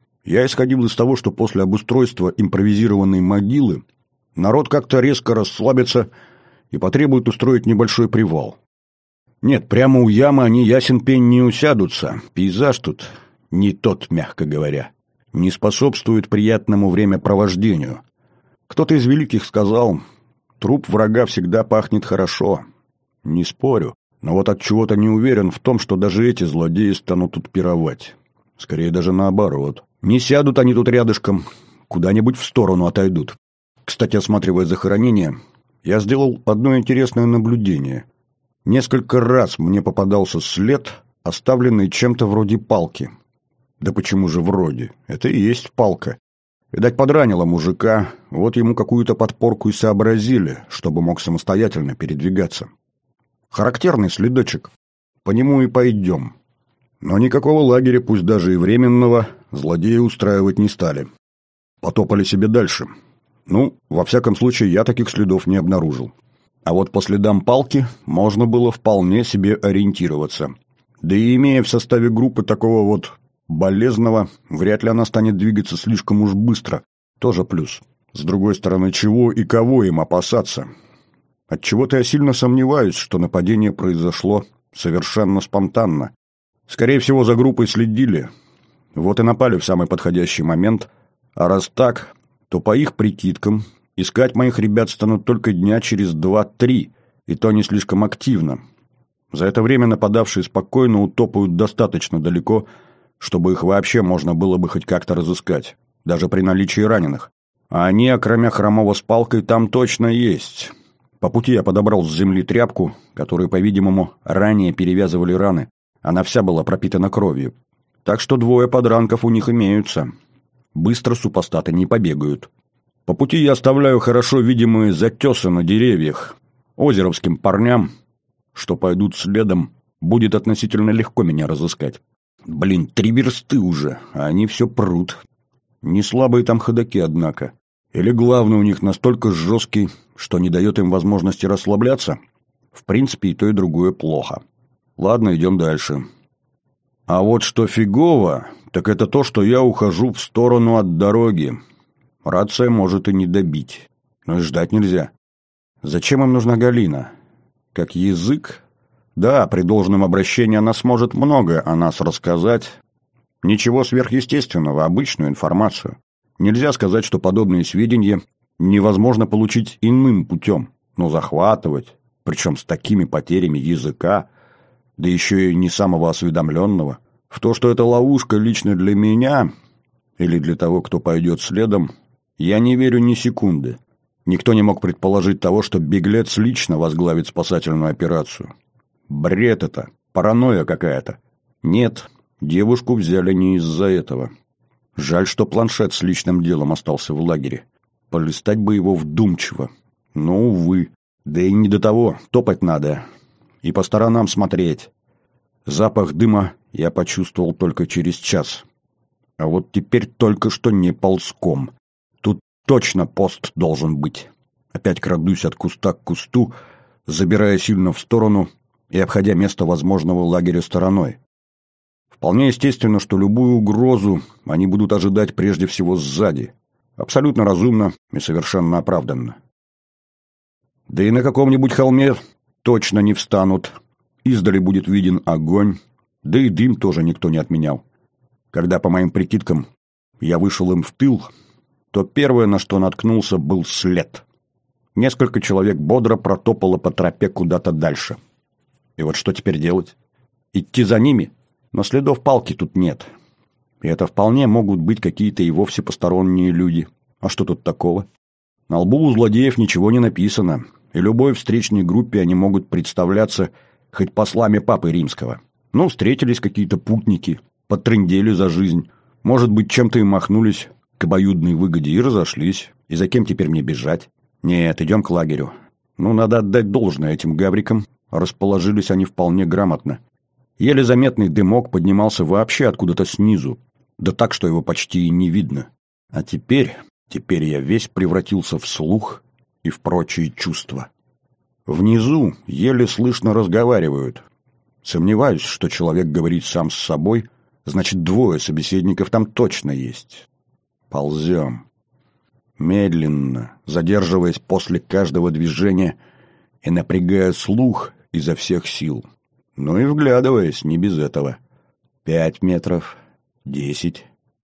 Я исходил из того, что после обустройства импровизированной могилы народ как-то резко расслабится и потребует устроить небольшой привал. Нет, прямо у ямы они ясен пень не усядутся. Пейзаж тут не тот, мягко говоря. Не способствует приятному времяпровождению. Кто-то из великих сказал, труп врага всегда пахнет хорошо. Не спорю, но вот от чего-то не уверен в том, что даже эти злодеи станут тут пировать. Скорее даже наоборот. Не сядут они тут рядышком, куда-нибудь в сторону отойдут. Кстати, осматривая захоронение, я сделал одно интересное наблюдение. Несколько раз мне попадался след, оставленный чем-то вроде палки. Да почему же вроде? Это и есть палка. Видать, подранило мужика, вот ему какую-то подпорку и сообразили, чтобы мог самостоятельно передвигаться. Характерный следочек. По нему и пойдем. Но никакого лагеря, пусть даже и временного, злодеи устраивать не стали. Потопали себе дальше. Ну, во всяком случае, я таких следов не обнаружил. А вот по следам палки можно было вполне себе ориентироваться. Да и имея в составе группы такого вот болезного, вряд ли она станет двигаться слишком уж быстро. Тоже плюс. С другой стороны, чего и кого им опасаться? Отчего-то я сильно сомневаюсь, что нападение произошло совершенно спонтанно. Скорее всего, за группой следили. Вот и напали в самый подходящий момент. А раз так, то по их прикидкам искать моих ребят станут только дня через 2-3, и то не слишком активно. За это время нападавшие спокойно утопают достаточно далеко, чтобы их вообще можно было бы хоть как-то разыскать, даже при наличии раненых. А они, окромя хромого с палкой, там точно есть. По пути я подобрал с земли тряпку, которую, по-видимому, ранее перевязывали раны. Она вся была пропитана кровью. Так что 2 подранков у них имеются. Быстро супостаты не побегают. По пути я оставляю хорошо видимые затесы на деревьях. Озеровским парням, что пойдут следом, будет относительно легко меня разыскать. 3 версты уже, а они все прут. Не слабые там ходаки, однако. Или главный у них настолько жесткий, что не дает им возможности расслабляться? В принципе, и то, и другое плохо. Ладно, идем дальше. А вот что фигово, так это то, что я ухожу в сторону от дороги. Рация может и не добить, но и ждать нельзя. Зачем им нужна Галина? Как язык? Да, при должном обращении она сможет многое о нас рассказать. Ничего сверхъестественного, обычную информацию. Нельзя сказать, что подобные сведения невозможно получить иным путем, но захватывать, причем с такими потерями языка, да еще и не самого осведомленного, в то, что это ловушка лично для меня или для того, кто пойдет следом, я не верю ни секунды. Никто не мог предположить того, что беглец лично возглавит спасательную операцию. Бред это, паранойя какая-то. Нет, Девушку взяли не из-за этого. Жаль, что планшет с личным делом остался в лагере. Полистать бы его вдумчиво. Но, увы. Да и не до того, топать надо. И по сторонам смотреть. Запах дыма я почувствовал только через час. А вот теперь только что не ползком. Тут точно пост должен быть. Опять крадусь от куста к кусту, забирая сильно в сторону и обходя место возможного лагеря стороной. Вполне естественно, что любую угрозу они будут ожидать прежде всего сзади. Абсолютно разумно и совершенно оправданно. Да и на каком-нибудь холме точно не встанут. Издали будет виден огонь, да и дым тоже никто не отменял. Когда, по моим прикидкам, я вышел им в тыл, то первое, на что наткнулся, был след. Несколько человек бодро протопало по тропе куда-то дальше. И вот что теперь делать? Идти за ними? Но следов палки тут нет. И это вполне могут быть какие-то и вовсе посторонние люди. А что тут такого? На лбу у злодеев ничего не написано, и любой встречной группе они могут представляться хоть послами Папы Римского. Ну, встретились какие-то путники, потрындели за жизнь, может быть, чем-то и махнулись к обоюдной выгоде и разошлись. И за кем теперь мне бежать? Нет, идем к лагерю. Ну, надо отдать должное этим гаврикам. Расположились они вполне грамотно. Еле заметный дымок поднимался вообще откуда-то снизу, да так, что его почти и не видно. А теперь я весь превратился в слух и в прочие чувства. Внизу еле слышно разговаривают. Сомневаюсь, что человек говорит сам с собой, значит, двое собеседников там точно есть. Ползем. Медленно, задерживаясь после каждого движения и напрягая слух изо всех сил. Ну и вглядываясь, не без этого. 5 метров, 10,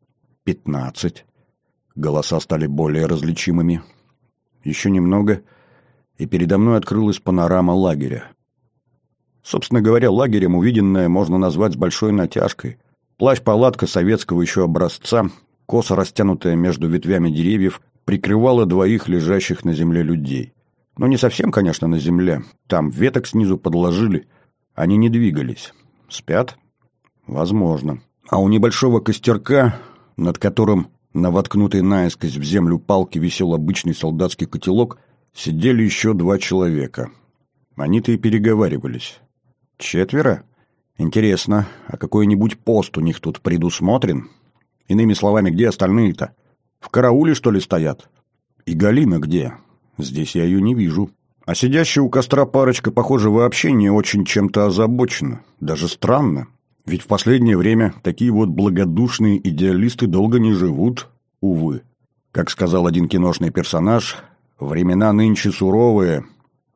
15. Голоса стали более различимыми. Еще немного, и передо мной открылась панорама лагеря. Собственно говоря, лагерем увиденное можно назвать с большой натяжкой. Плащ-палатка советского еще образца, косо растянутая между ветвями деревьев, прикрывала двоих лежащих на земле людей. Но не совсем, конечно, на земле. Там веток снизу подложили. Они не двигались. Спят? Возможно. А у небольшого костерка, над которым на воткнутой наискось в землю палке висел обычный солдатский котелок, сидели еще 2 человека. Они-то и переговаривались. 4? Интересно, а какой-нибудь пост у них тут предусмотрен? Иными словами, где остальные-то? В карауле, что ли, стоят? И Галина где? Здесь я ее не вижу. А сидящая у костра парочка, похоже, вообще не очень чем-то озабочена. Даже странно. Ведь в последнее время такие вот благодушные идеалисты долго не живут, увы. Как сказал один киношный персонаж, времена нынче суровые,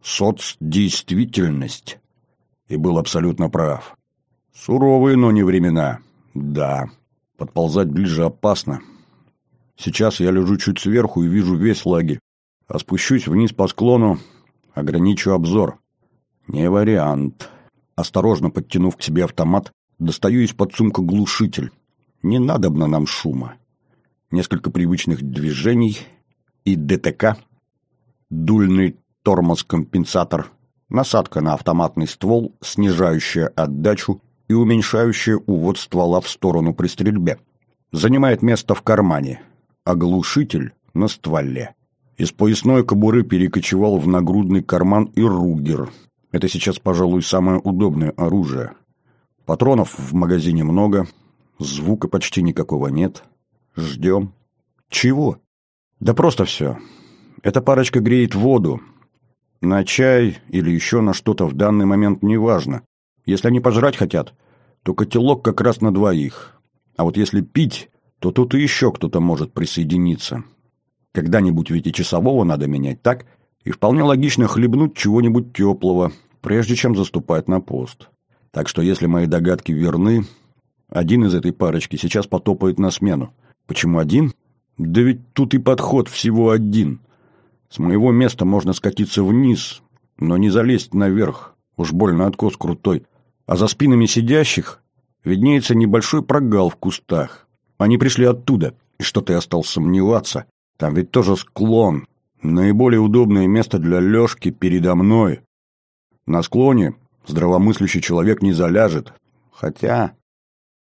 соцдействительность. И был абсолютно прав. Суровые, но не времена. Да, подползать ближе опасно. Сейчас я лежу чуть сверху и вижу весь лагерь. А спущусь вниз по склону, ограничу обзор. Не вариант. Осторожно подтянув к себе автомат, достаю из-под сумка глушитель. Не надобно нам шума. Несколько привычных движений и ДТК, дульный тормоз-компенсатор, насадка на автоматный ствол, снижающая отдачу и уменьшающая увод ствола в сторону при стрельбе. Занимает место в кармане, а глушитель на стволе. Из поясной кобуры перекочевал в нагрудный карман и Ругер. Это сейчас, пожалуй, самое удобное оружие. Патронов в магазине много, звука почти никакого нет. Ждем. Чего? Да просто все. Эта парочка греет воду. На чай или еще на что-то в данный момент не важно. Если они пожрать хотят, то котелок как раз на 2. А вот если пить, то тут и еще кто-то может присоединиться. Когда-нибудь ведь и часового надо менять, так? И вполне логично хлебнуть чего-нибудь теплого, прежде чем заступать на пост. Так что, если мои догадки верны, один из этой парочки сейчас потопает на смену. Почему один? Да ведь тут и подход всего один. С моего места можно скатиться вниз, но не залезть наверх. Уж больно откос крутой. А за спинами сидящих виднеется небольшой прогал в кустах. Они пришли оттуда. И что-то я стал сомневаться. Там ведь тоже склон. Наиболее удобное место для лёжки передо мной. На склоне здравомыслящий человек не заляжет. Хотя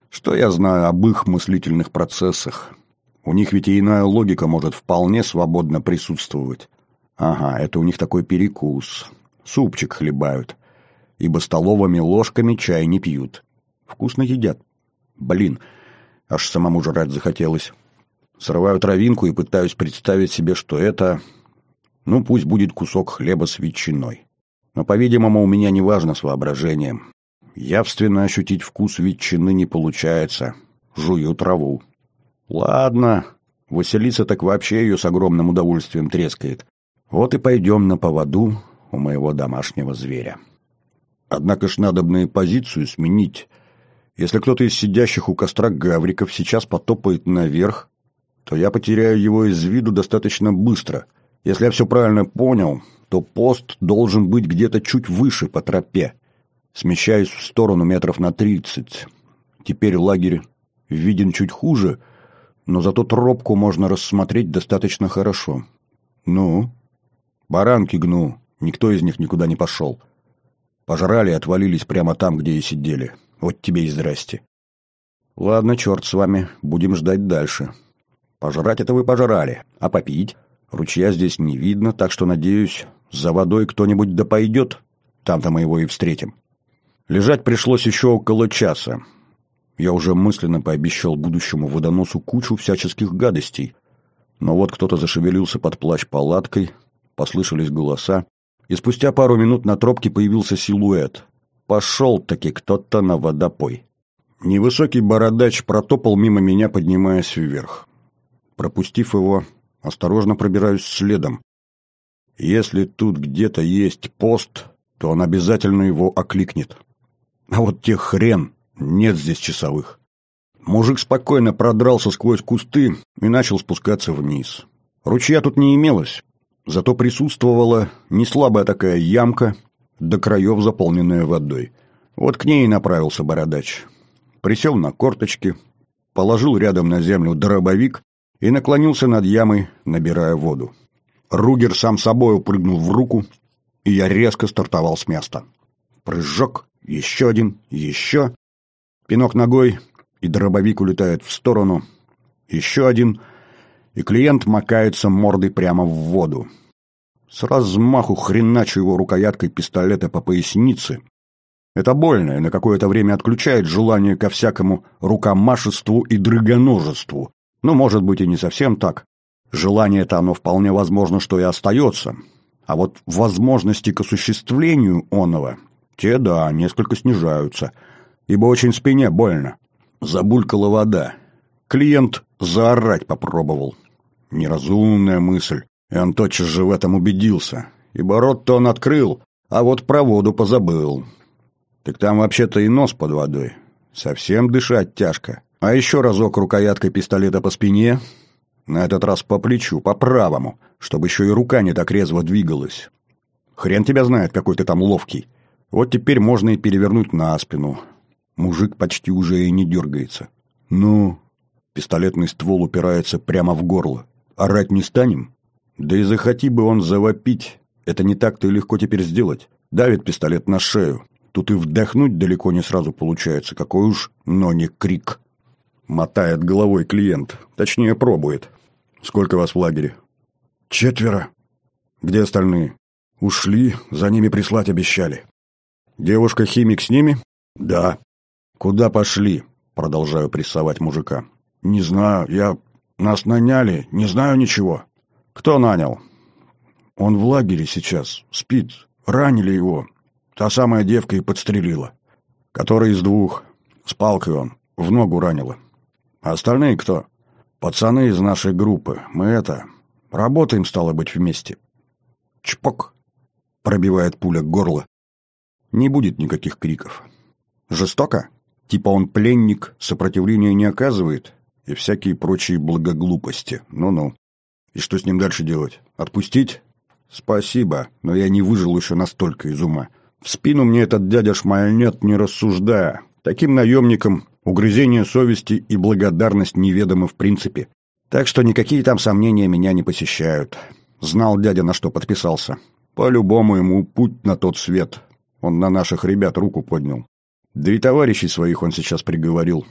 Что я знаю об их мыслительных процессах? У них ведь и иная логика может вполне свободно присутствовать. Ага, это у них такой перекус. Супчик хлебают. Ибо столовыми ложками чай не пьют. Вкусно едят. Блин, аж самому жрать захотелось. Срываю травинку и пытаюсь представить себе, что это... Ну, пусть будет кусок хлеба с ветчиной. Но, по-видимому, у меня неважно с воображением. Явственно ощутить вкус ветчины не получается. Жую траву. Ладно, Василиса так вообще ее с огромным удовольствием трескает. Вот и пойдем на поводу у моего домашнего зверя. Однако ж надобно и позицию сменить. Если кто-то из сидящих у костра гавриков сейчас потопает наверх, то я потеряю его из виду достаточно быстро. Если я все правильно понял, то пост должен быть где-то чуть выше по тропе. Смещаюсь в сторону метров на 30. Теперь лагерь виден чуть хуже, но зато тропку можно рассмотреть достаточно хорошо. Ну, баранки гну, никто из них никуда не пошел. Пожрали и отвалились прямо там, где и сидели. Вот тебе и здрасте. Ладно, черт с вами, будем ждать дальше. Пожрать это вы пожрали, а попить? Ручья здесь не видно, так что, надеюсь, за водой кто-нибудь да пойдет. Там-то мы его и встретим. Лежать пришлось еще около часа. Я уже мысленно пообещал будущему водоносу кучу всяческих гадостей. Но вот кто-то зашевелился под плащ-палаткой, послышались голоса, и спустя пару минут на тропке появился силуэт. Пошел-таки кто-то на водопой. Невысокий бородач протопал мимо меня, поднимаясь вверх. Пропустив его, осторожно пробираюсь следом. Если тут где-то есть пост, то он обязательно его окликнет. А вот тех хрен, нет здесь часовых. Мужик спокойно продрался сквозь кусты и начал спускаться вниз. Ручья тут не имелось, зато присутствовала неслабая такая ямка, до краев заполненная водой. Вот к ней и направился бородач. Присел на корточки, положил рядом на землю дробовик и наклонился над ямой, набирая воду. Ругер сам собой упрыгнул в руку, и я резко стартовал с места. Прыжок, еще один, еще. Пинок ногой, и дробовик улетает в сторону. Еще один, и клиент макается мордой прямо в воду. С размаху хреначу его рукояткой пистолета по пояснице. Это больно и на какое-то время отключает желание ко всякому рукомашеству и дрыгоножеству. Ну, может быть, и не совсем так. Желание-то оно вполне возможно, что и остается. А вот возможности к осуществлению оного, те, да, несколько снижаются. Ибо очень спине больно. Забулькала вода. Клиент заорать попробовал. Неразумная мысль. И он тотчас же в этом убедился. Ибо рот-то он открыл, а вот про воду позабыл. Так там вообще-то и нос под водой. Совсем дышать тяжко. А еще разок рукояткой пистолета по спине, на этот раз по плечу, по правому, чтобы еще и рука не так резво двигалась. Хрен тебя знает, какой ты там ловкий. Вот теперь можно и перевернуть на спину. Мужик почти уже и не дергается. Ну, пистолетный ствол упирается прямо в горло. Орать не станем? Да и захоти бы он завопить. Это не так-то и легко теперь сделать. Давит пистолет на шею. Тут и вдохнуть далеко не сразу получается. Какой уж, но не крик. Мотает головой клиент. Точнее, пробует. Сколько вас в лагере? 4. Где остальные? Ушли, за ними прислать обещали. Девушка-химик с ними? Да. Куда пошли? Продолжаю прессовать мужика. Не знаю, нас наняли, не знаю ничего. Кто нанял? Он в лагере сейчас, спит. Ранили его. Та самая девка и подстрелила. Который из двух? С палкой он, в ногу ранила. А остальные кто? Пацаны из нашей группы. Мы работаем, стало быть, вместе. Чпок. Пробивает пуля горло. Не будет никаких криков. Жестоко? Типа он пленник, сопротивления не оказывает и всякие прочие благоглупости. Ну-ну. И что с ним дальше делать? Отпустить? Спасибо, но я не выжил еще настолько из ума. В спину мне этот дядя шмальнет, не рассуждая. Таким наемникам угрызение совести и благодарность неведомы в принципе. Так что никакие там сомнения меня не посещают. Знал дядя, на что подписался. По-любому ему путь на тот свет. Он на наших ребят руку поднял. Да и товарищей своих он сейчас приговорил.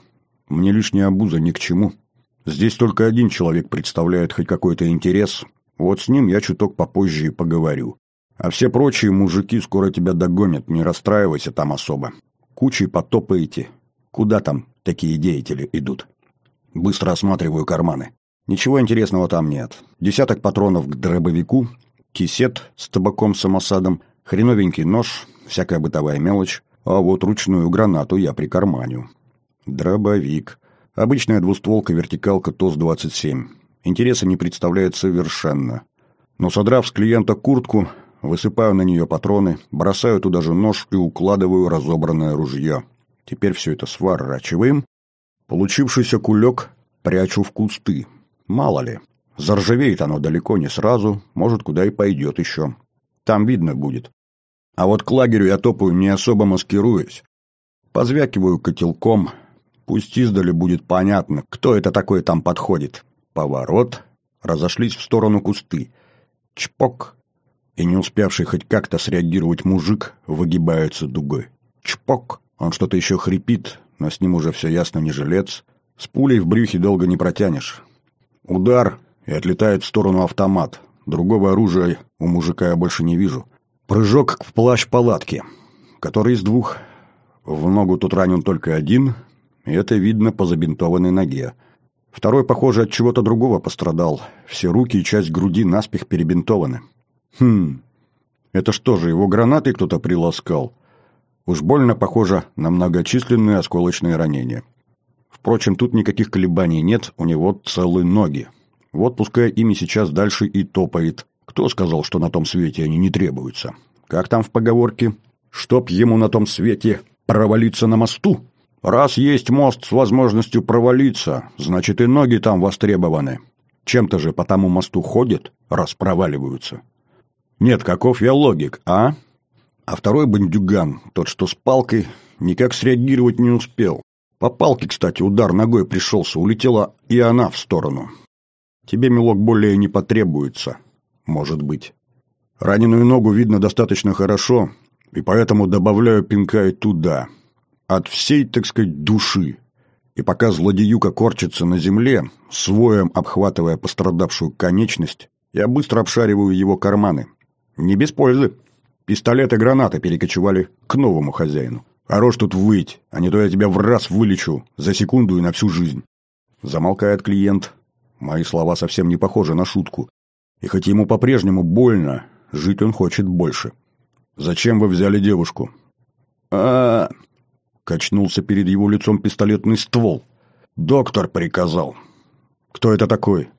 Мне лишняя обуза ни к чему. Здесь только один человек представляет хоть какой-то интерес. Вот с ним я чуток попозже и поговорю. А все прочие мужики скоро тебя догонят, не расстраивайся там особо. Кучей потопаете. Куда там такие деятели идут? Быстро осматриваю карманы. Ничего интересного там нет. Десяток патронов к дробовику, кисет с табаком-самосадом, хреновенький нож, всякая бытовая мелочь. А вот ручную гранату я прикарманю. Дробовик. Обычная двустволка-вертикалка ТОС-27. Интереса не представляет совершенно. Но содрав с клиента куртку, высыпаю на нее патроны, бросаю туда же нож и укладываю разобранное ружье. Теперь все это сворачиваем. Получившийся кулек прячу в кусты. Мало ли, заржавеет оно далеко не сразу, может, куда и пойдет еще. Там видно будет. А вот к лагерю я топаю, не особо маскируясь. Позвякиваю котелком. Пусть издали будет понятно, кто это такой там подходит. Поворот. Разошлись в сторону кусты. Чпок. И не успевший хоть как-то среагировать мужик выгибается дугой. Чпок. Он что-то еще хрипит, но с ним уже все ясно, не жилец. С пулей в брюхе долго не протянешь. Удар, и отлетает в сторону автомат. Другого оружия у мужика я больше не вижу. Прыжок к плащ-палатке, который из двух. В ногу тут ранен только один, и это видно по забинтованной ноге. Второй, похоже, от чего-то другого пострадал. Все руки и часть груди наспех перебинтованы. Это что же, его гранатой кто-то приласкал? Уж больно похоже на многочисленные осколочные ранения. Впрочем, тут никаких колебаний нет, у него целые ноги. Вот пускай ими сейчас дальше и топает. Кто сказал, что на том свете они не требуются? Как там в поговорке? Чтоб ему на том свете провалиться на мосту? Раз есть мост с возможностью провалиться, значит и ноги там востребованы. Чем-то же по тому мосту ходят, раз проваливаются. Нет, каков я логик, а? А второй бандюган, тот, что с палкой, никак среагировать не успел. По палке, кстати, удар ногой пришелся, улетела и она в сторону. Тебе, милок, более не потребуется, может быть. Раненую ногу видно достаточно хорошо, и поэтому добавляю пинка и туда. От всей, так сказать, души. И пока злодеюка корчится на земле, своем обхватывая пострадавшую конечность, я быстро обшариваю его карманы. Не без пользы. Пистолет и гранаты перекочевали к новому хозяину. Хорош тут выть, а не то я тебя в раз вылечу, за секунду и на всю жизнь. Замолкает клиент. Мои слова совсем не похожи на шутку. И хоть ему по-прежнему больно, жить он хочет больше. «Зачем вы взяли девушку?» Качнулся перед его лицом пистолетный ствол. «Доктор приказал». «Кто это такой?»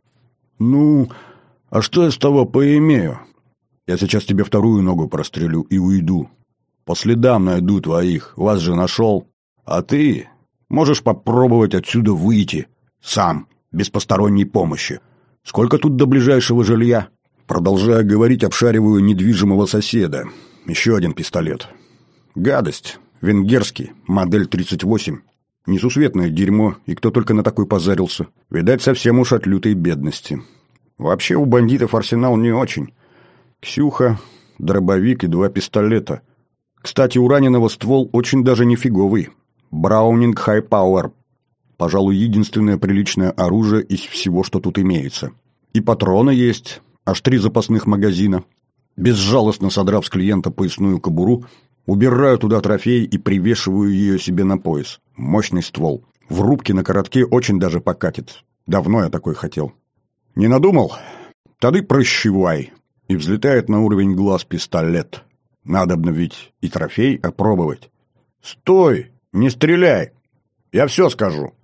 А что я с того поимею? Я сейчас тебе вторую ногу прострелю и уйду. По следам найду твоих, вас же нашел. А ты можешь попробовать отсюда выйти. Сам, без посторонней помощи. Сколько тут до ближайшего жилья?» Продолжая говорить, обшариваю недвижимого соседа. Еще один пистолет. Гадость. Венгерский, модель 38. Несусветное дерьмо, и кто только на такой позарился. Видать, совсем уж от лютой бедности. Вообще у бандитов арсенал не очень. Ксюха, дробовик и 2 пистолета. Кстати, у раненого ствол очень даже нифиговый. Браунинг High Power. Пожалуй, единственное приличное оружие из всего, что тут имеется. И патроны есть, аж 3 запасных магазина. Безжалостно содрав с клиента поясную кобуру, убираю туда трофей и привешиваю ее себе на пояс. Мощный ствол. В рубке на коротке очень даже покатит. Давно я такой хотел. Не надумал? Тады прощевай. И взлетает на уровень глаз пистолет. Надобно ведь и трофей опробовать. Стой! Не стреляй! Я все скажу.